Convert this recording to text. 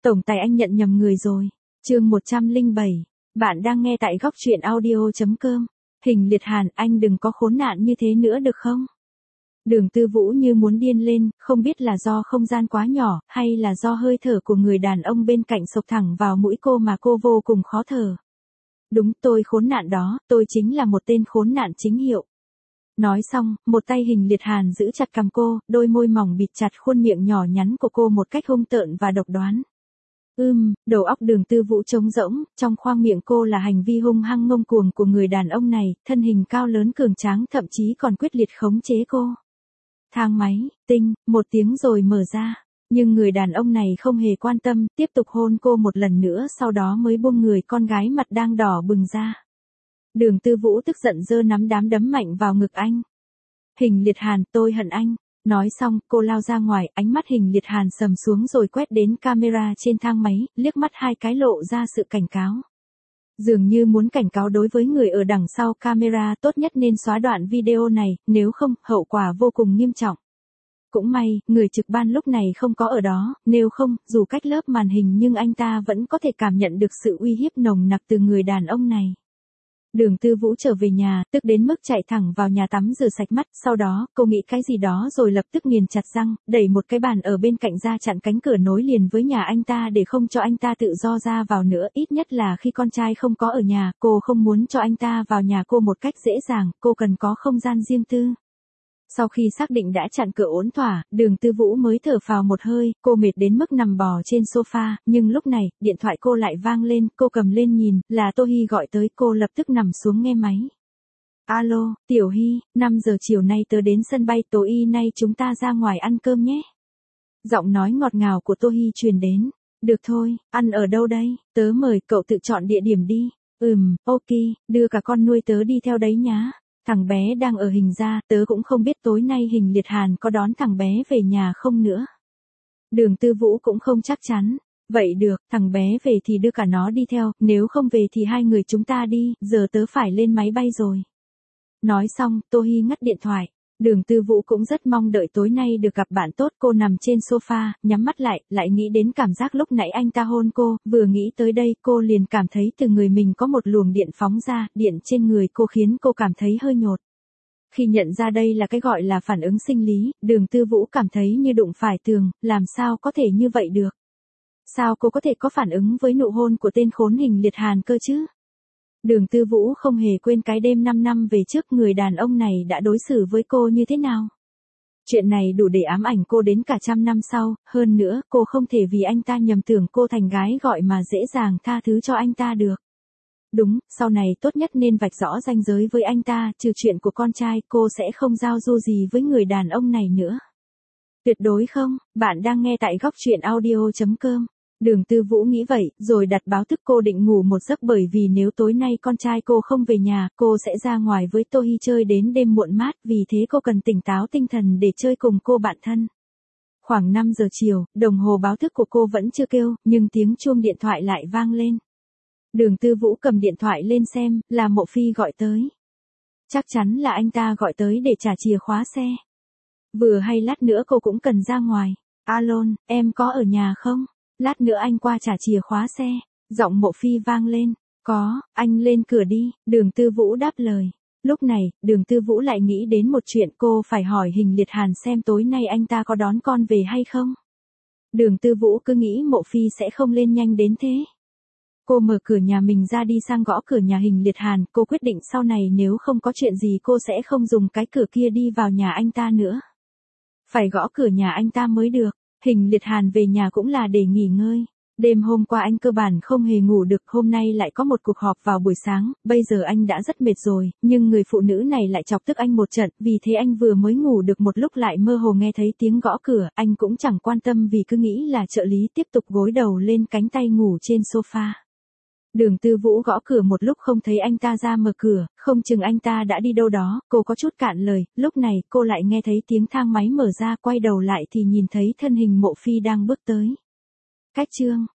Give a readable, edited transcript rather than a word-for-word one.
Tổng tài anh nhận nhầm người rồi. Chương 107. Bạn đang nghe tại góc truyện audio.com. Hình Liệt Hàn, anh đừng có khốn nạn như thế nữa được không? Đường Tư Vũ như muốn điên lên, không biết là do không gian quá nhỏ, hay là do hơi thở của người đàn ông bên cạnh xộc thẳng vào mũi cô mà cô vô cùng khó thở. Đúng, tôi khốn nạn đó, tôi chính là một tên khốn nạn chính hiệu. Nói xong, một tay Hình Liệt Hàn giữ chặt cằm cô, đôi môi mỏng bịt chặt khuôn miệng nhỏ nhắn của cô một cách hung tợn và độc đoán. Đầu óc Đường Tư Vũ trống rỗng, trong khoang miệng cô là hành vi hung hăng ngông cuồng của người đàn ông này, thân hình cao lớn cường tráng thậm chí còn quyết liệt khống chế cô. Thang máy, tinh, một tiếng rồi mở ra. Nhưng người đàn ông này không hề quan tâm, tiếp tục hôn cô một lần nữa sau đó mới buông người con gái mặt đang đỏ bừng ra. Đường Tư Vũ tức giận giơ nắm đấm đấm mạnh vào ngực anh. Hình Liệt Hàn, tôi hận anh. Nói xong, cô lao ra ngoài, ánh mắt Hình Liệt Hàn sầm xuống rồi quét đến camera trên thang máy, liếc mắt hai cái lộ ra sự cảnh cáo. Dường như muốn cảnh cáo đối với người ở đằng sau camera, tốt nhất nên xóa đoạn video này, nếu không, hậu quả vô cùng nghiêm trọng. Cũng may, người trực ban lúc này không có ở đó, nếu không, dù cách lớp màn hình nhưng anh ta vẫn có thể cảm nhận được sự uy hiếp nồng nặc từ người đàn ông này. Đường Tư Vũ trở về nhà, tức đến mức chạy thẳng vào nhà tắm rửa sạch mắt, sau đó, cô nghĩ cái gì đó rồi lập tức nghiền chặt răng, đẩy một cái bàn ở bên cạnh ra chặn cánh cửa nối liền với nhà anh ta để không cho anh ta tự do ra vào nữa, ít nhất là khi con trai không có ở nhà, cô không muốn cho anh ta vào nhà cô một cách dễ dàng, cô cần có không gian riêng tư. Sau khi xác định đã chặn cửa ổn thỏa, Đường Tư Vũ mới thở phào một hơi, cô mệt đến mức nằm bò trên sofa, nhưng lúc này, điện thoại cô lại vang lên, cô cầm lên nhìn, là Tô Hi gọi tới, cô lập tức nằm xuống nghe máy. Alo, Tiểu Hi, 5 giờ chiều nay tớ đến sân bay, tối nay chúng ta ra ngoài ăn cơm nhé. Giọng nói ngọt ngào của Tô Hi truyền đến. Được thôi, ăn ở đâu đây, tớ mời cậu tự chọn địa điểm đi. Ok, đưa cả con nuôi tớ đi theo đấy nhá. Thằng bé đang ở Hình ra, tớ cũng không biết tối nay Hình Liệt Hàn có đón thằng bé về nhà không nữa. Đường Tư Vũ cũng không chắc chắn. Vậy được, thằng bé về thì đưa cả nó đi theo, nếu không về thì hai người chúng ta đi, giờ tớ phải lên máy bay rồi. Nói xong, Tô Hi ngắt điện thoại. Đường Tư Vũ cũng rất mong đợi tối nay được gặp bạn tốt, cô nằm trên sofa, nhắm mắt lại nghĩ đến cảm giác lúc nãy anh ta hôn cô, vừa nghĩ tới đây cô liền cảm thấy từ người mình có một luồng điện phóng ra, điện trên người cô khiến cô cảm thấy hơi nhột. Khi nhận ra đây là cái gọi là phản ứng sinh lý, Đường Tư Vũ cảm thấy như đụng phải tường, làm sao có thể như vậy được? Sao cô có thể có phản ứng với nụ hôn của tên khốn Hình Liệt Hàn cơ chứ? Đường Tư Vũ không hề quên cái đêm 5 năm về trước người đàn ông này đã đối xử với cô như thế nào. Chuyện này đủ để ám ảnh cô đến cả trăm năm sau, hơn nữa cô không thể vì anh ta nhầm tưởng cô thành gái gọi mà dễ dàng tha thứ cho anh ta được. Đúng, sau này tốt nhất nên vạch rõ ranh giới với anh ta, trừ chuyện của con trai cô sẽ không giao du gì với người đàn ông này nữa. Tuyệt đối không, bạn đang nghe tại góc truyện audio.com. Đường Tư Vũ nghĩ vậy, rồi đặt báo thức cô định ngủ một giấc bởi vì nếu tối nay con trai cô không về nhà, cô sẽ ra ngoài với Tô Hi chơi đến đêm muộn mát, vì thế cô cần tỉnh táo tinh thần để chơi cùng cô bạn thân. Khoảng 5 giờ chiều, đồng hồ báo thức của cô vẫn chưa kêu, nhưng tiếng chuông điện thoại lại vang lên. Đường Tư Vũ cầm điện thoại lên xem, là Mộ Phi gọi tới. Chắc chắn là anh ta gọi tới để trả chìa khóa xe. Vừa hay lát nữa cô cũng cần ra ngoài. Alo, em có ở nhà không? Lát nữa anh qua trả chìa khóa xe. Giọng Mộ Phi vang lên. Có, anh lên cửa đi. Đường Tư Vũ đáp lời. Lúc này, Đường Tư Vũ lại nghĩ đến một chuyện, cô phải hỏi Hình Liệt Hàn xem tối nay anh ta có đón con về hay không. Đường Tư Vũ cứ nghĩ Mộ Phi sẽ không lên nhanh đến thế. Cô mở cửa nhà mình ra đi sang gõ cửa nhà Hình Liệt Hàn, cô quyết định sau này nếu không có chuyện gì cô sẽ không dùng cái cửa kia đi vào nhà anh ta nữa. Phải gõ cửa nhà anh ta mới được. Hình Liệt Hàn về nhà cũng là để nghỉ ngơi. Đêm hôm qua anh cơ bản không hề ngủ được, hôm nay lại có một cuộc họp vào buổi sáng, bây giờ anh đã rất mệt rồi, nhưng người phụ nữ này lại chọc tức anh một trận, vì thế anh vừa mới ngủ được một lúc lại mơ hồ nghe thấy tiếng gõ cửa, anh cũng chẳng quan tâm vì cứ nghĩ là trợ lý, tiếp tục gối đầu lên cánh tay ngủ trên sofa. Đường Tư Vũ gõ cửa một lúc không thấy anh ta ra mở cửa, không chừng anh ta đã đi đâu đó, cô có chút cạn lời, lúc này cô lại nghe thấy tiếng thang máy mở ra, quay đầu lại thì nhìn thấy thân hình Mộ Phi đang bước tới. Cách chương